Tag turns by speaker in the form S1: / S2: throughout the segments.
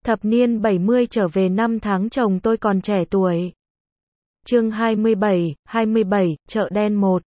S1: Thập niên 70 trở về năm tháng chồng tôi còn trẻ tuổi. Chương 27, chợ đen 1.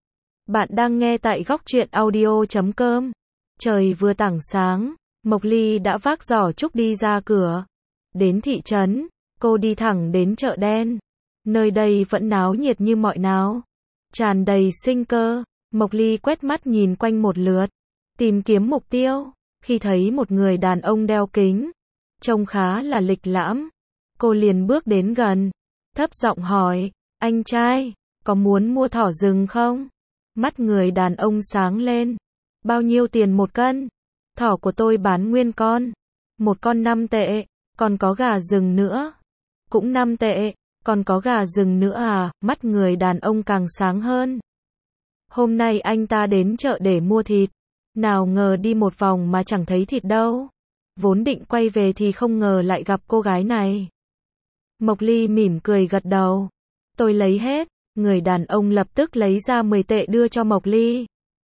S1: Bạn đang nghe tại góc truyện audio.com. Trời vừa tảng sáng, Mộc Ly đã vác giỏ trúc đi ra cửa. Đến thị trấn, cô đi thẳng đến chợ đen. Nơi đây vẫn náo nhiệt như mọi nào, tràn đầy sinh cơ. Mộc Ly quét mắt nhìn quanh một lượt, tìm kiếm mục tiêu. Khi thấy một người đàn ông đeo kính, trông khá là lịch lãm, cô liền bước đến gần, thấp giọng hỏi, anh trai, có muốn mua thỏ rừng không? Mắt người đàn ông sáng lên. Bao nhiêu tiền một cân? Thỏ của tôi bán nguyên con. Một con 5 tệ, còn có gà rừng nữa. Cũng 5 tệ, còn có gà rừng nữa à? Mắt người đàn ông càng sáng hơn. Hôm nay anh ta đến chợ để mua thịt. Nào ngờ đi một vòng mà chẳng thấy thịt đâu. Vốn định quay về thì không ngờ lại gặp cô gái này. Mộc Ly mỉm cười gật đầu. Tôi lấy hết. Người đàn ông lập tức lấy ra 10 tệ đưa cho Mộc Ly.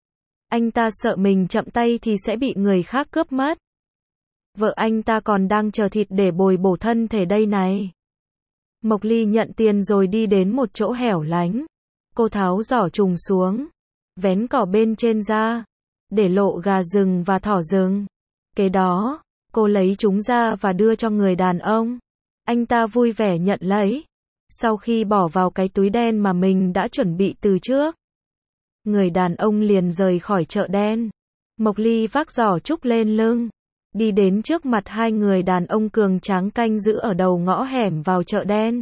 S1: Anh ta sợ mình chậm tay thì sẽ bị người khác cướp mất. Vợ anh ta còn đang chờ thịt để bồi bổ thân thể đây này. Mộc Ly nhận tiền rồi đi đến một chỗ hẻo lánh. Cô tháo giỏ trùng xuống, vén cỏ bên trên ra, để lộ gà rừng và thỏ rừng. Kế đó, cô lấy chúng ra và đưa cho người đàn ông. Anh ta vui vẻ nhận lấy. Sau khi bỏ vào cái túi đen mà mình đã chuẩn bị từ trước, người đàn ông liền rời khỏi chợ đen. Mộc Ly vác giỏ trúc lên lưng, đi đến trước mặt hai người đàn ông cường tráng canh giữ ở đầu ngõ hẻm vào chợ đen.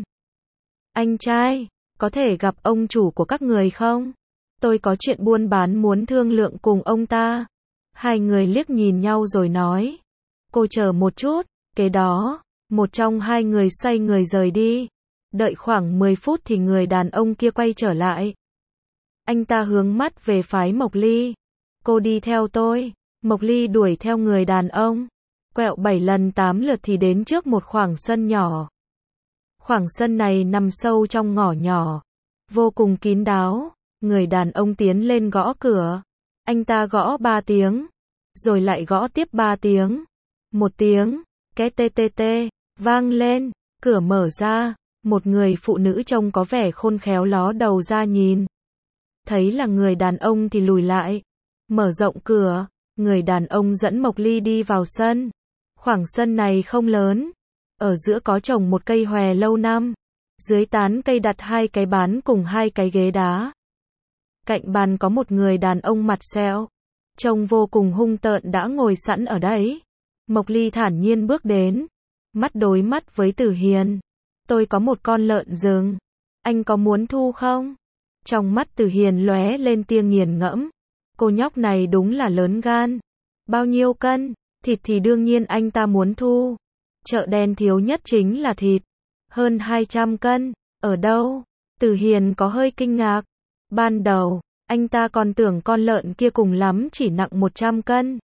S1: Anh trai, có thể gặp ông chủ của các người không? Tôi có chuyện buôn bán muốn thương lượng cùng ông ta. Hai người liếc nhìn nhau rồi nói. Cô chờ một chút. Kế đó, một trong hai người xoay người rời đi. Đợi khoảng 10 phút thì người đàn ông kia quay trở lại. Anh ta hướng mắt về phái Mộc Ly. Cô đi theo tôi. Mộc Ly đuổi theo người đàn ông. Quẹo 7 lần 8 lượt thì đến trước một khoảng sân nhỏ. Khoảng sân này nằm sâu trong ngõ nhỏ, vô cùng kín đáo. Người đàn ông tiến lên gõ cửa. Anh ta gõ 3 tiếng, rồi lại gõ tiếp 3 tiếng. Một tiếng, két tê tê tê, vang lên, cửa mở ra. Một người phụ nữ trông có vẻ khôn khéo ló đầu ra nhìn. Thấy là người đàn ông thì lùi lại. Mở rộng cửa, người đàn ông dẫn Mộc Ly đi vào sân. Khoảng sân này không lớn. Ở giữa có trồng một cây hòe lâu năm. Dưới tán cây đặt 2 cái bàn cùng 2 cái ghế đá. Cạnh bàn có một người đàn ông mặt sẹo, trông vô cùng hung tợn đã ngồi sẵn ở đấy. Mộc Ly thản nhiên bước đến, mắt đối mắt với Tử Hiền. Tôi có một con lợn rừng, anh có muốn thu không? Trong mắt Tử Hiền lóe lên tia nghiền ngẫm. Cô nhóc này đúng là lớn gan. Bao nhiêu cân? Thịt thì đương nhiên anh ta muốn thu. Chợ đen thiếu nhất chính là thịt. Hơn 200 cân. Ở đâu? Tử Hiền có hơi kinh ngạc. Ban đầu, anh ta còn tưởng con lợn kia cùng lắm chỉ nặng 100 cân.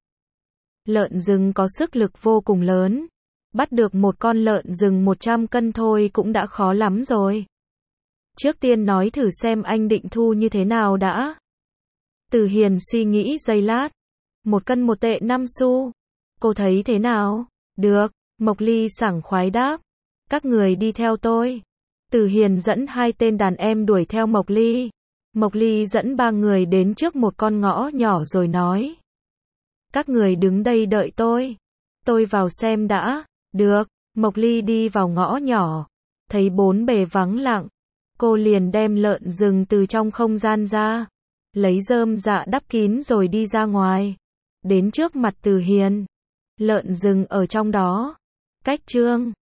S1: Lợn rừng có sức lực vô cùng lớn. Bắt được một con lợn rừng 100 cân thôi cũng đã khó lắm rồi. Trước tiên nói thử xem anh định thu như thế nào đã. Tử Hiền suy nghĩ giây lát. 1 cân 1 tệ 5 xu. Cô thấy thế nào? Được, Mộc Ly sảng khoái đáp. Các người đi theo tôi. Tử Hiền dẫn 2 tên đàn em đuổi theo Mộc Ly. Mộc Ly dẫn 3 người đến trước một con ngõ nhỏ rồi nói. Các người đứng đây đợi tôi. Tôi vào xem đã. Được, Mộc Ly đi vào ngõ nhỏ. Thấy 4 bề vắng lặng. Cô liền đem lợn rừng từ trong không gian ra. Lấy rơm dạ đắp kín rồi đi ra ngoài. Đến trước mặt Tử Hiền. Lợn rừng ở trong đó. Cách Trương.